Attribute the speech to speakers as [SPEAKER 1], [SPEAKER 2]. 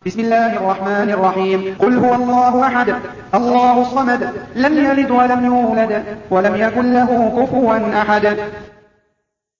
[SPEAKER 1] بسم الله الرحمن الرحيم. قل هو الله أحد الله الصمد لم يلد ولم يولد ولم يكن له كفوا أحد.